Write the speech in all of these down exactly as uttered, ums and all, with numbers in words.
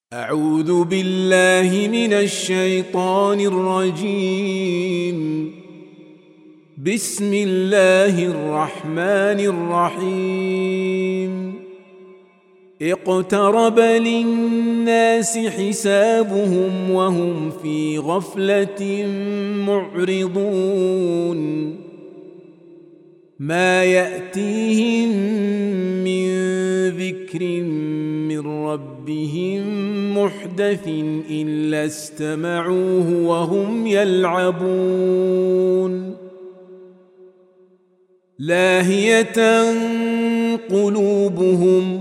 أعوذ بالله من الشيطان الرجيم. بسم الله الرحمن الرحيم. اقترب للناس حسابهم وهم في غفلة معرضون. ما يأتيهم من ذكر من ربهم محدث إلا استمعوه وهم يلعبون. لاهية قلوبهم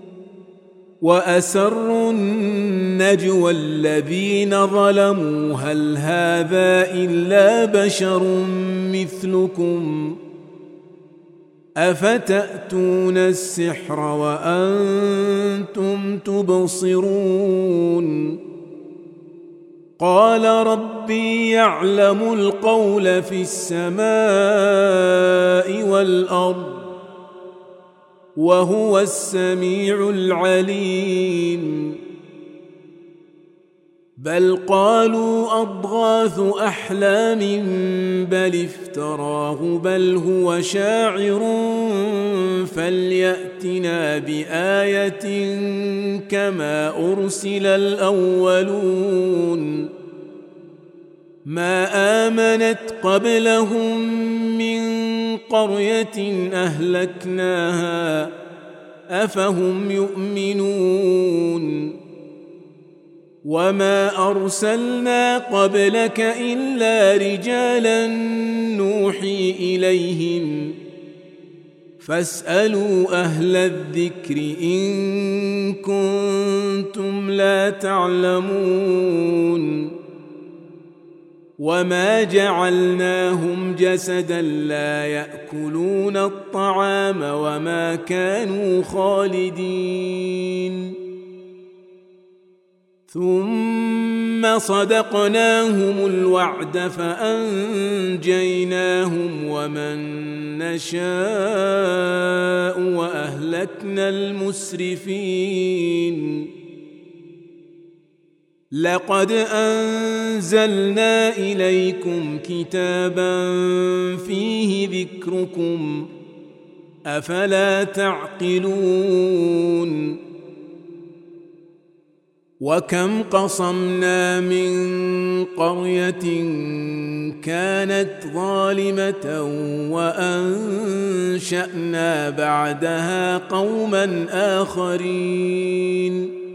وأسروا النجوى الذين ظلموا هل هذا إلا بشر مثلكم أفتأتون السحر وأنتم تبصرون. قال ربي يعلم القول في السماء والأرض وهو السميع العليم. بل قالوا أضغاث أحلام بل افتراه بل هو شاعر فليأتنا بآية كما أرسل الأولون. ما آمنت قبلهم من قرية أهلكناها أفهم يؤمنون. وما أرسلنا قبلك إلا رجالا نوحي إليهم فاسألوا أهل الذكر إن كنتم لا تعلمون. وما جعلناهم جسدا لا يأكلون الطعام وما كانوا خالدين. ثم صدقناهم الوعد فأنجيناهم ومن نشاء وأهلكنا المسرفين. لقد أنزلنا إليكم كتابا فيه ذكركم أفلا تعقلون. وكم قصمنا من قرية كانت ظالمة وأنشأنا بعدها قوما آخرين.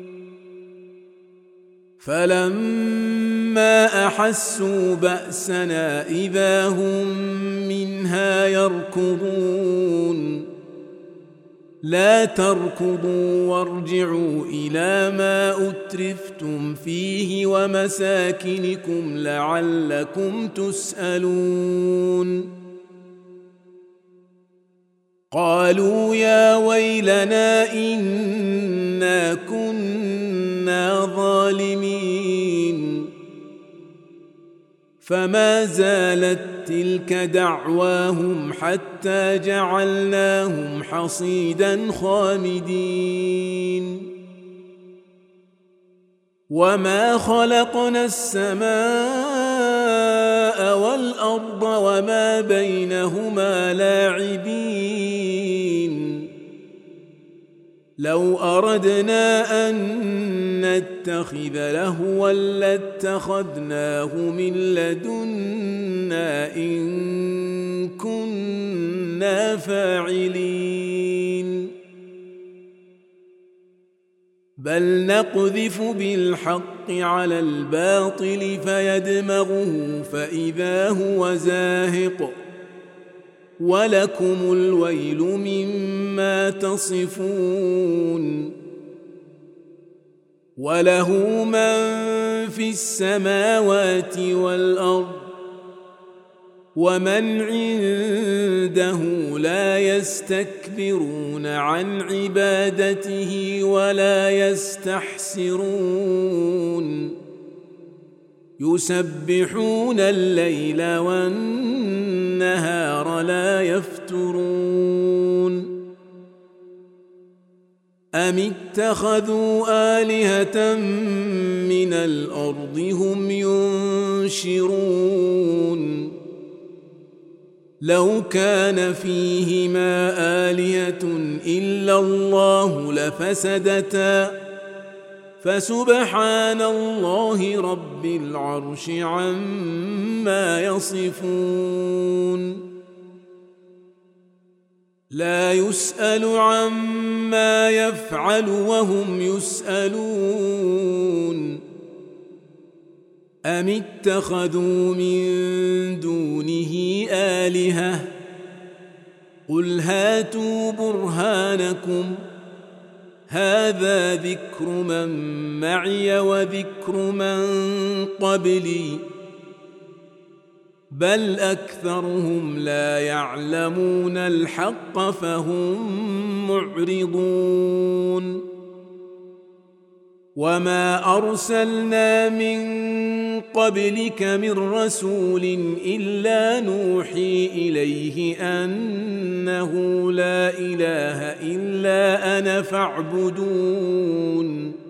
فلما أحسوا بأسنا إذا هم منها يركضون. لا تركضوا وارجعوا إلى ما أترفتم فيه ومساكنكم لعلكم تسألون. قالوا يا ويلنا إنا كنا ظالمين. فما زالت تلك دعواهم حتى جعلناهم حصيدا خامدين. وما خلقنا السماء والأرض وما بينهما لاعبين. لو أردنا أن نتخذ لهوا لاتخذناه من لدنا إن كنا فاعلين. بل نقذف بالحق على الباطل فيدمغه فإذا هو زاهق ولكم الويل مما تصفون. وله من في السماوات والأرض ومن عنده لا يستكبرون عن عبادته ولا يستحسرون. يسبحون الليل والنهار لا يفترون. أم اتخذوا آلهة من الأرض هم ينشرون لو كان فيهما آلهة إلا الله لفسدتا فسبحان الله رب العرش عما يصفون لا يسأل عما يفعل وهم يسألون أم اتخذوا من دونه آلهة قل هاتوا برهانكم هذا ذكر من معي وذكر من قبلي بل أكثرهم لا يعلمون الحق فهم معرضون وما أرسلنا من قبلك من رسول إلا نوحي إليه أنه لا إله إلا أنا فاعبدون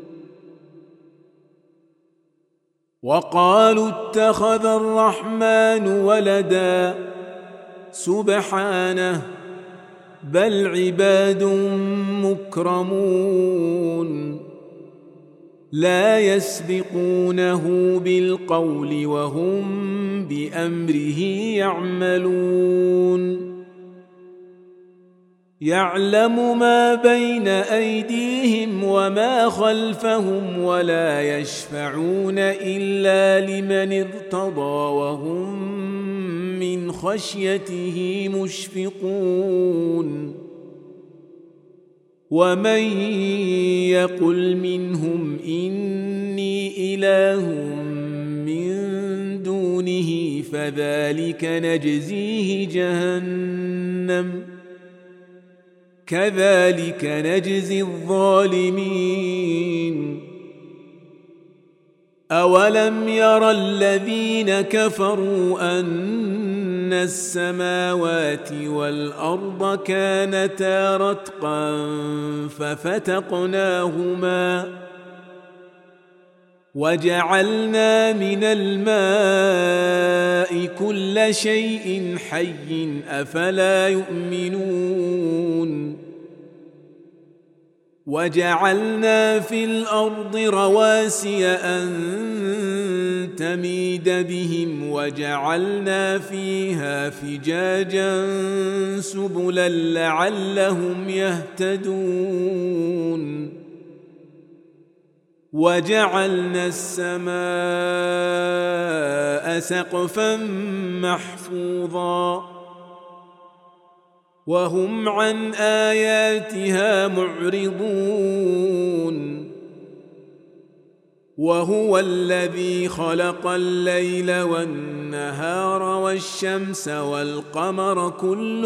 وقالوا اتخذ الرحمن ولدا سبحانه بل عباد مكرمون لا يسبقونه بالقول وهم بأمره يعملون يعلم ما بين أيديهم وما خلفهم ولا يشفعون إلا لمن ارتضى وهم من خشيته مشفقون ومن يقل منهم إني إله من دونه فذلك نجزيه جهنم كذلك نجزي الظالمين أولم ير الذين كفروا أن السماوات والأرض كانتا رتقا ففتقناهما وجعلنا من الماء كل شيء حي أفلا يؤمنون وجعلنا في الأرض رواسي أن تميد بهم وجعلنا فيها فجاجا سبلا لعلهم يهتدون وجعلنا السماء سقفا محفوظا وهم عن آياتها معرضون وهو الذي خلق الليل والنهار والشمس والقمر كل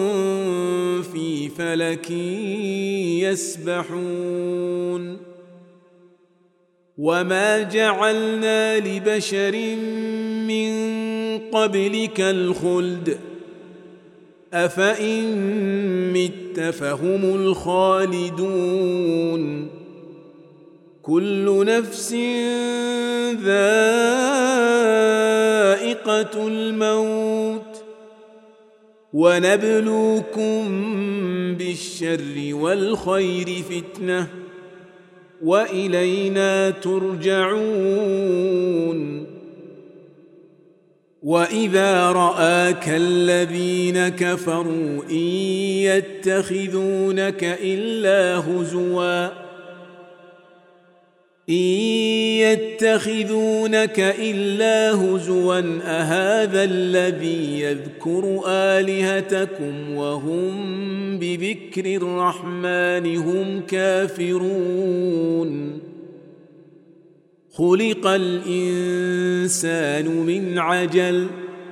في فلك يسبحون وما جعلنا لبشر من قبلك الخلد أفإن مت فهم الخالدون كل نفس ذائقة الموت ونبلوكم بالشر والخير فتنة وإلينا ترجعون وإذا رآك الذين كفروا إن يتخذونك إلا هزوا إن يتخذونك إلا هزوا أهذا الذي يذكر آلهتكم وهم بذكر الرحمن هم كافرون خلق الإنسان من عجل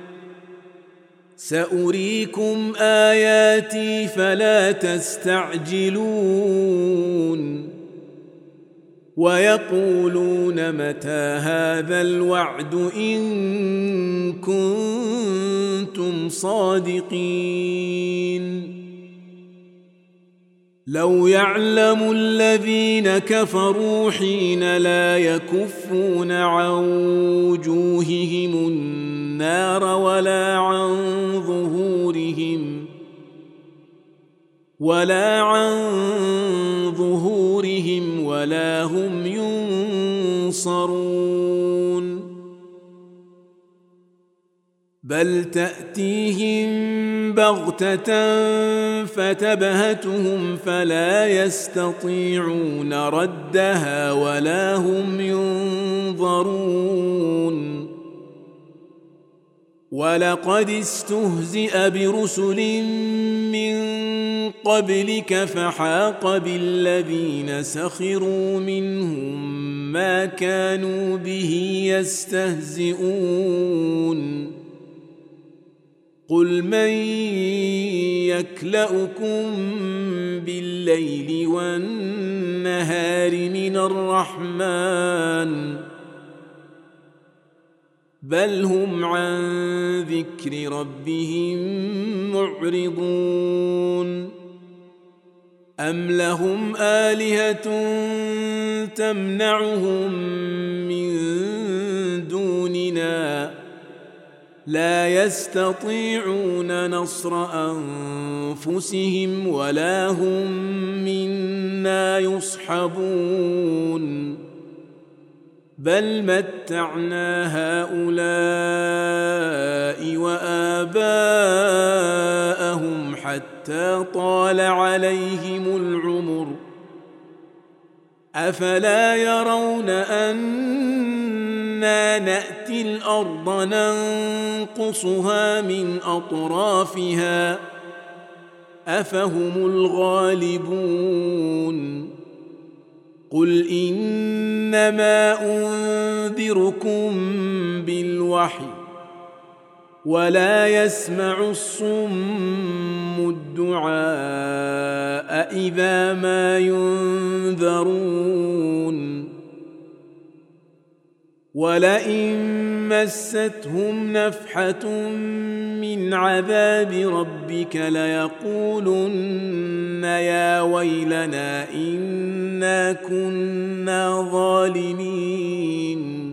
سأريكم آياتي فلا تستعجلون ويقولون متى هذا الوعد إن كنتم صادقين لو يعلم الذين كفروا حين لا يكفون عن وجوههم النار ولا عن ظهورهم ولا عن ظهورهم ولا هم ينصرون بل تأتيهم بغتة فتبهتهم فلا يستطيعون ردها ولا هم ينظرون ولقد استهزئ برسل من قبلك فحاق بالذين سخروا منهم ما كانوا به يستهزئون قل من يكلؤكم بالليل والنهار من الرحمن بل هم عن ذكر ربهم معرضون أم لهم آلهة تمنعهم من دوننا لا يستطيعون نصر أنفسهم ولا هم منا يصحبون بل متعنا هؤلاء وآباءهم حتى طال عليهم العمر أفلا يرون أنا نأتي الأرض ننقصها من أطرافها أفهم الغالبون قل إنما أنذركم بالوحي ولا يسمع الصم الدعاء إذا ما ينذرون ولئن مستهم نفحة من عذاب ربك ليقولن يا ويلنا إنا كنا ظالمين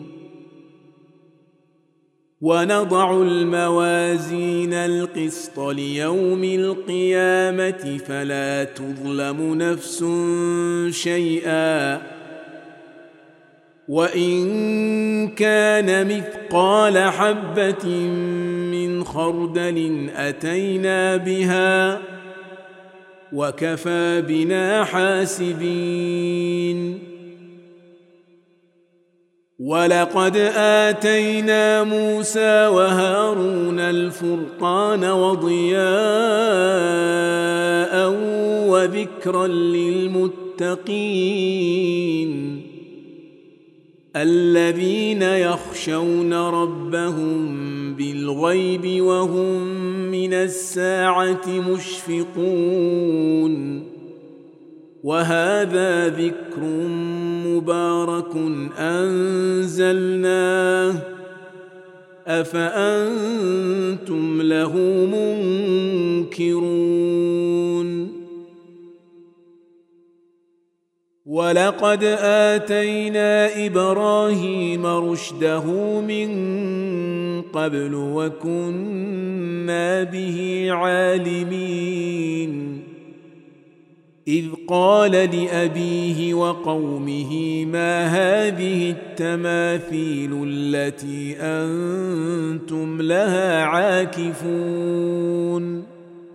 ونضع الموازين القسط ليوم القيامة فلا تظلم نفس شيئا وإن كان مثقال حبة من خردل أتينا بها وكفى بنا حاسبين ولقد آتينا موسى وهارون الفرقان وضياء وذكرا للمتقين الذين يخشون ربهم بالغيب وهم من الساعة مشفقون وهذا ذكر مبارك أنزلناه أفأنتم له منكرون ولقد آتينا إبراهيم رشده من قبل وكنا به عالمين إذ قال لأبيه وقومه ما هذه التماثيل التي أنتم لها عاكفون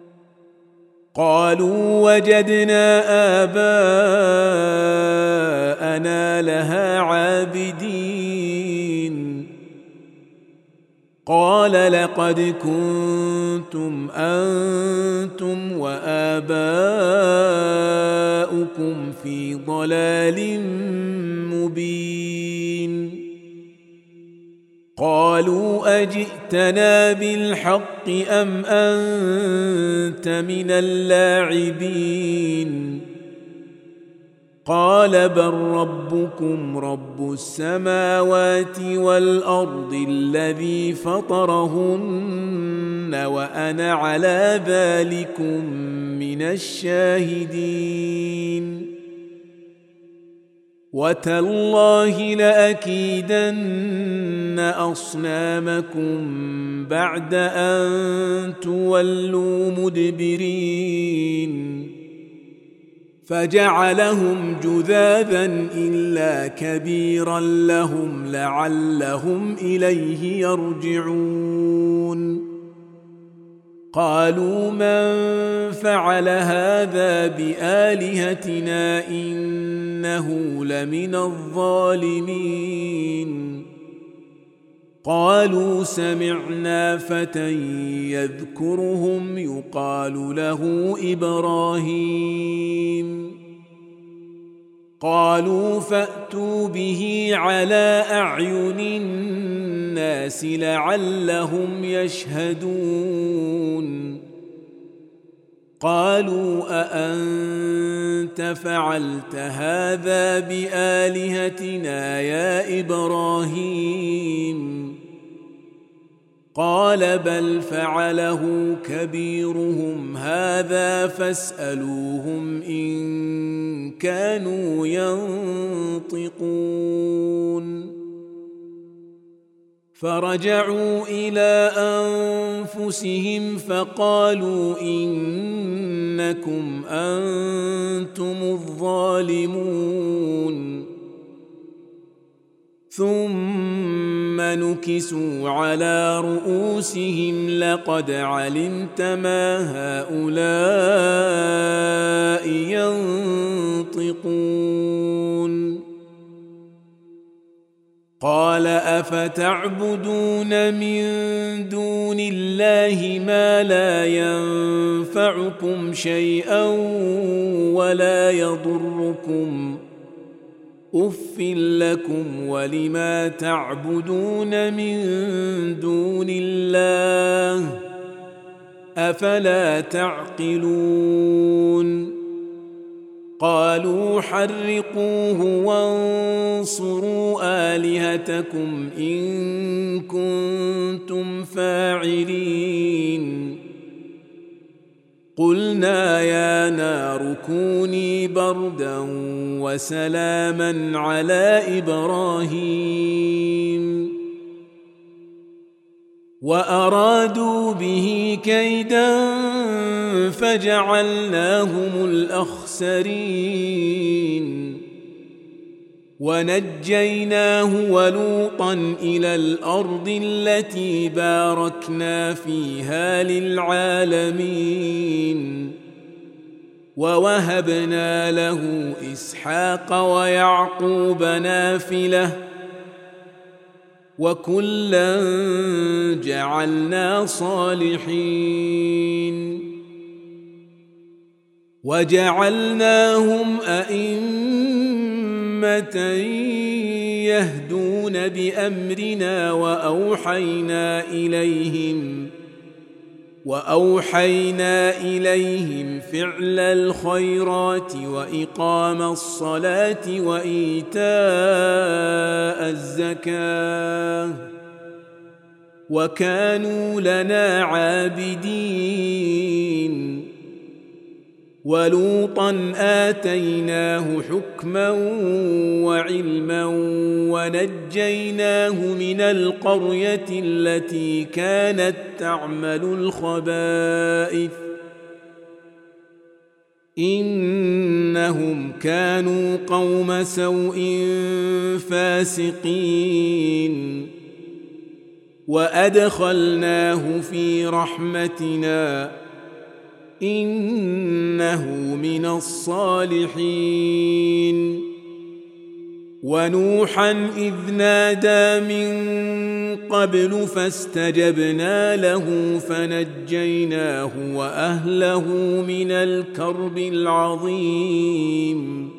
قالوا وجدنا آباءنا لها عابدين قال لقد كنتم أنتم وآباؤكم في ضلال مبين قالوا أجئتنا بالحق أم أنت من اللاعبين قال بل ربكم رب السماوات والأرض الذي فطرهن وأنا على ذلكم من الشاهدين وتالله لأكيدن أصنامكم بعد أن تولوا مدبرين فجعلهم جذاذا إلا كبيرا لهم لعلهم إليه يرجعون قالوا من فعل هذا بآلهتنا إنه لمن الظالمين قالوا سمعنا فتى يذكرهم يقال له إبراهيم قالوا فأتوا به على أعين الناس لعلهم يشهدون قالوا أأنت فعلت هذا بآلهتنا يا إبراهيم قال بل فعله كبيرهم هذا فاسألوهم إن كانوا ينطقون فرجعوا إلى أنفسهم فقالوا إنكم أنتم الظالمون ثم نكسوا على رؤوسهم لقد علمت ما هؤلاء ينطقون قال أفتعبدون من دون الله ما لا ينفعكم شيئا ولا يضركم أف لكم ولما تعبدون من دون الله أفلا تعقلون قالوا حرقوه وانصروا آلهتكم إن كنتم فاعلين قلنا يا نار كوني بردا وسلاما على إبراهيم وأرادوا به كيدا فجعلناهم الأخسرين ونجيناه ولوطا إلى الأرض التي باركنا فيها للعالمين ووهبنا له إسحاق ويعقوب نافلة وكلا جعلنا صالحين وجعلناهم أئمة يهدون بأمرنا وأوحينا إليهم وأوحينا إليهم فعل الخيرات وإقام الصلاة وإيتاء الزكاة وكانوا لنا عابدين ولوطا آتيناه حكما وعلما ونجيناه من القرية التي كانت تعمل الخبائث إنهم كانوا قوم سوء فاسقين وأدخلناه في رحمتنا إنه من الصالحين ونوحا إذ نادى من قبل فاستجبنا له فنجيناه وأهله من الكرب العظيم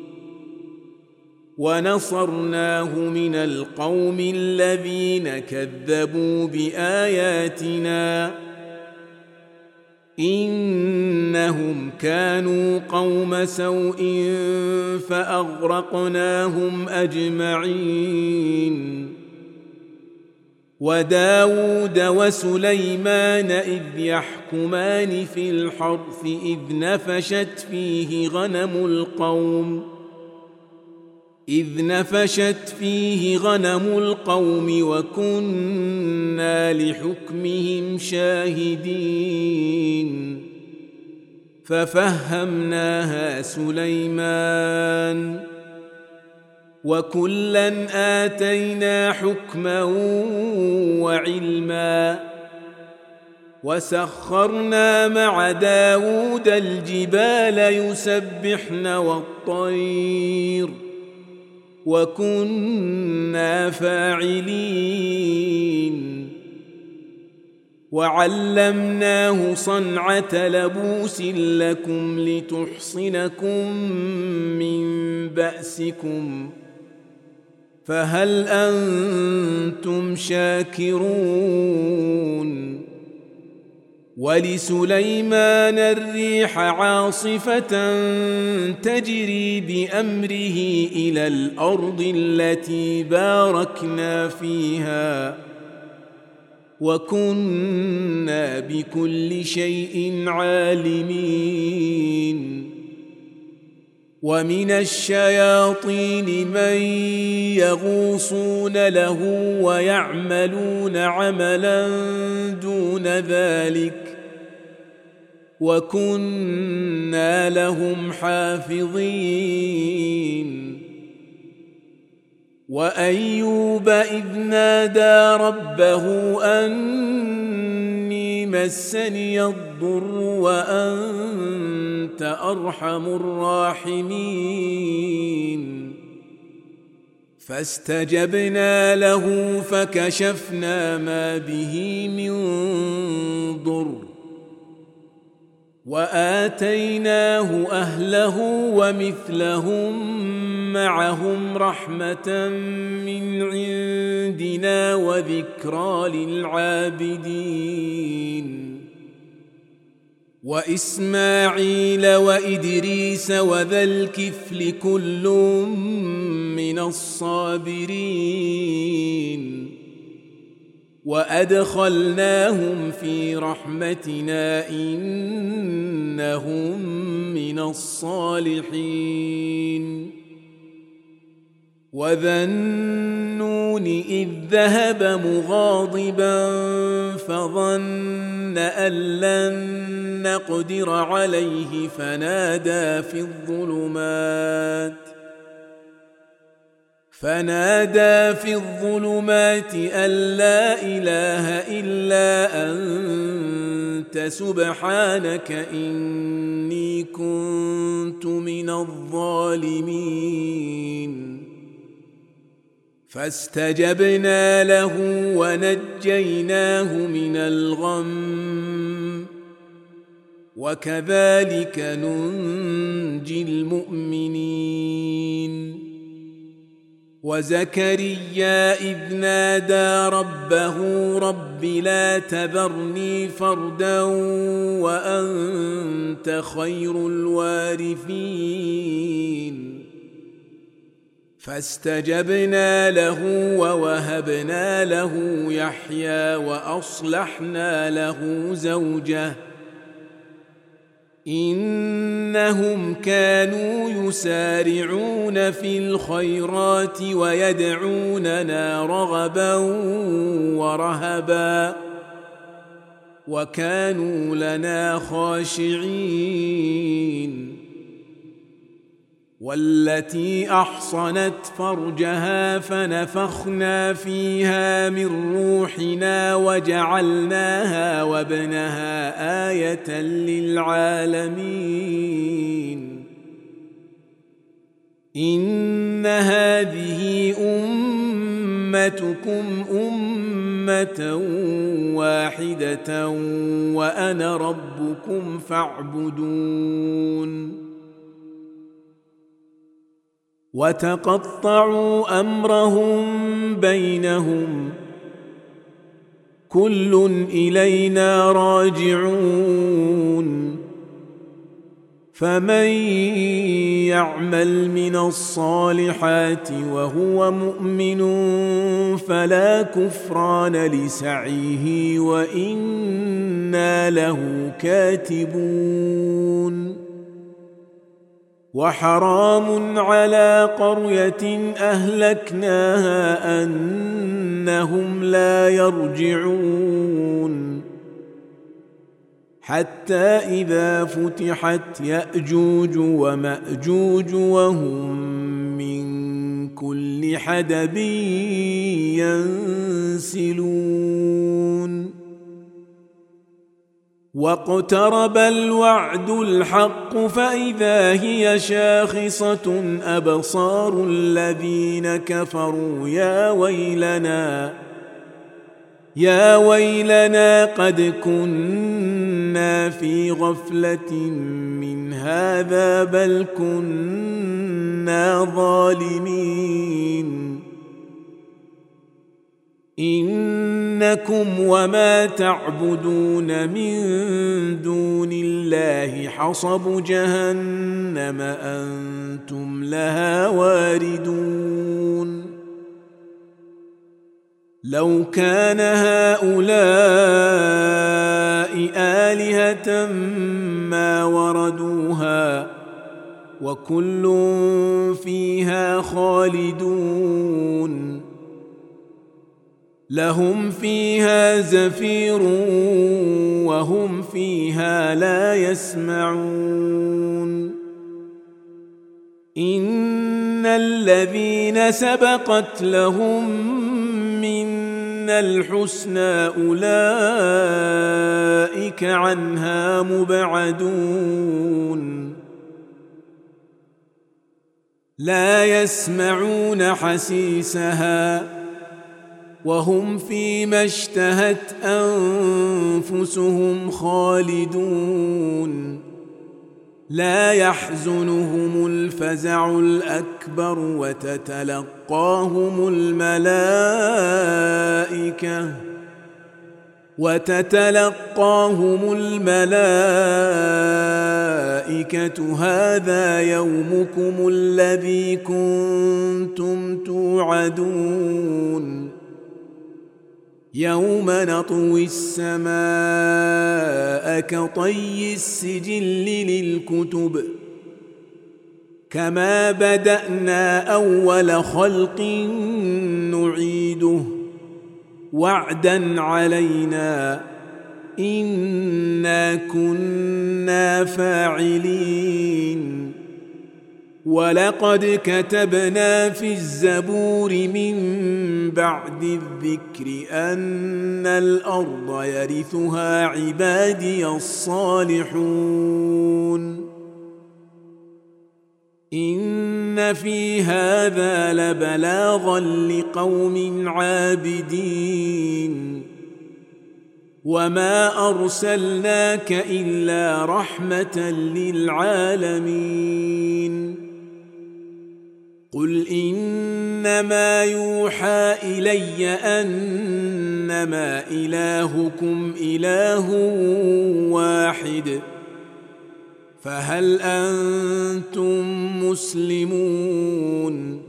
ونصرناه من القوم الذين كذبوا بآياتنا إنهم كانوا قوم سوء فأغرقناهم أجمعين وداود وسليمان إذ يحكمان في الحرث إذ نفشت فيه غنم القوم إذ نفشت فيه غنم القوم وكنا لحكمهم شاهدين ففهمناها سليمان وكلا آتينا حكما وعلما وسخرنا مع داود الجبال يسبحن والطير وكنا فاعلين وعلمناه صنعة لبوس لكم لتحصنكم من بأسكم فهل أنتم شاكرون ولسليمان الريح عاصفة تجري بأمره إلى الأرض التي باركنا فيها وكنا بكل شيء عالمين ومن الشياطين من يغوصون له ويعملون عملا دون ذلك وكنا لهم حافظين وأيوب إذ نادى ربه أني مسني الضر وأنت أرحم الراحمين فاستجبنا له فكشفنا ما به من ضر وآتيناه أهله ومثلهم معهم رحمة من عندنا وذكرى للعابدين وإسماعيل وإدريس وذا الكفل كل من الصابرين وأدخلناهم في رحمتنا إنهم من الصالحين وذا النون إذ ذهب مغاضبا فظن أن لن نقدر عليه فنادى في الظلمات فنادى في الظلمات أن لا إله إلا أنت سبحانك إني كنت من الظالمين فاستجبنا له ونجيناه من الغم وكذلك ننجي المؤمنين وزكريا إذ نادى ربه رب لا تذرني فردا وأنت خير الوارثين فاستجبنا له ووهبنا له يحيى وأصلحنا له زوجه إنهم كانوا يسارعون في الخيرات ويدعوننا رغبا ورهبا وكانوا لنا خاشعين والتي أحصنت فرجها فنفخنا فيها من روحنا وجعلناها وابنها آية للعالمين إن هذه أمتكم أمة واحدة وأنا ربكم فاعبدون وتقطعوا أمرهم بينهم كل إلينا راجعون فمن يعمل من الصالحات وهو مؤمن فلا كفران لسعيه وإنا له كاتبون وحرام على قرية أهلكناها أنهم لا يرجعون حتى إذا فتحت يأجوج ومأجوج وهم من كل حدب ينسلون واقترب الوعد الحق فإذا هي شاخصة أبصار الذين كفروا يا ويلنا يا ويلنا قد كنا في غفلة من هذا بل كنا ظالمين إنكم وما تعبدون من دون الله حصب جهنم أنتم لها واردون لو كان هؤلاء آلهة ما وردوها وكل فيها خالدون لهم فيها زفير وهم فيها لا يسمعون إن الذين سبقت لهم منا الحسنى أولئك عنها مبعدون لا يسمعون حسيسها وهم فيما اشتهت أنفسهم خالدون لا يحزنهم الفزع الأكبر وتتلقاهم الملائكة وتتلقاهم الملائكة هذا يومكم الذي كنتم توعدون يوم نطوي السماء كطي السجل للكتب كما بدأنا أول خلق نعيده وعدا علينا إنا كنا فاعلين ولقد كتبنا في الزبور من بعد الذكر أن الأرض يرثها عبادي الصالحون إن في هذا لبلاغا لقوم عابدين وما أرسلناك إلا رحمة للعالمين قل إنما يوحى إلي أنما إلهكم إله واحد فهل أنتم مسلمون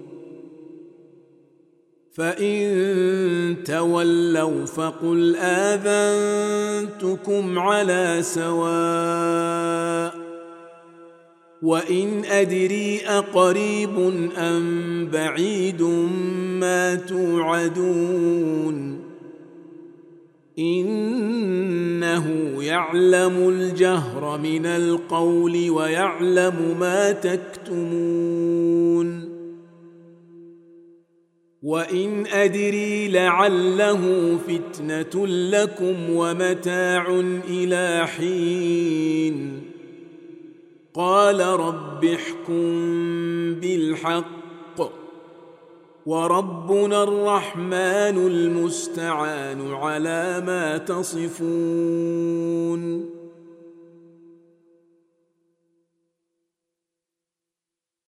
فإن تولوا فقل آذنتكم على سواء وإن أدري أقريب أم بعيد ما توعدون إنه يعلم الجهر من القول ويعلم ما تكتمون وإن أدري لعله فتنة لكم ومتاع إلى حين قال رب احكم بالحق وربنا الرحمن المستعان على ما تصفون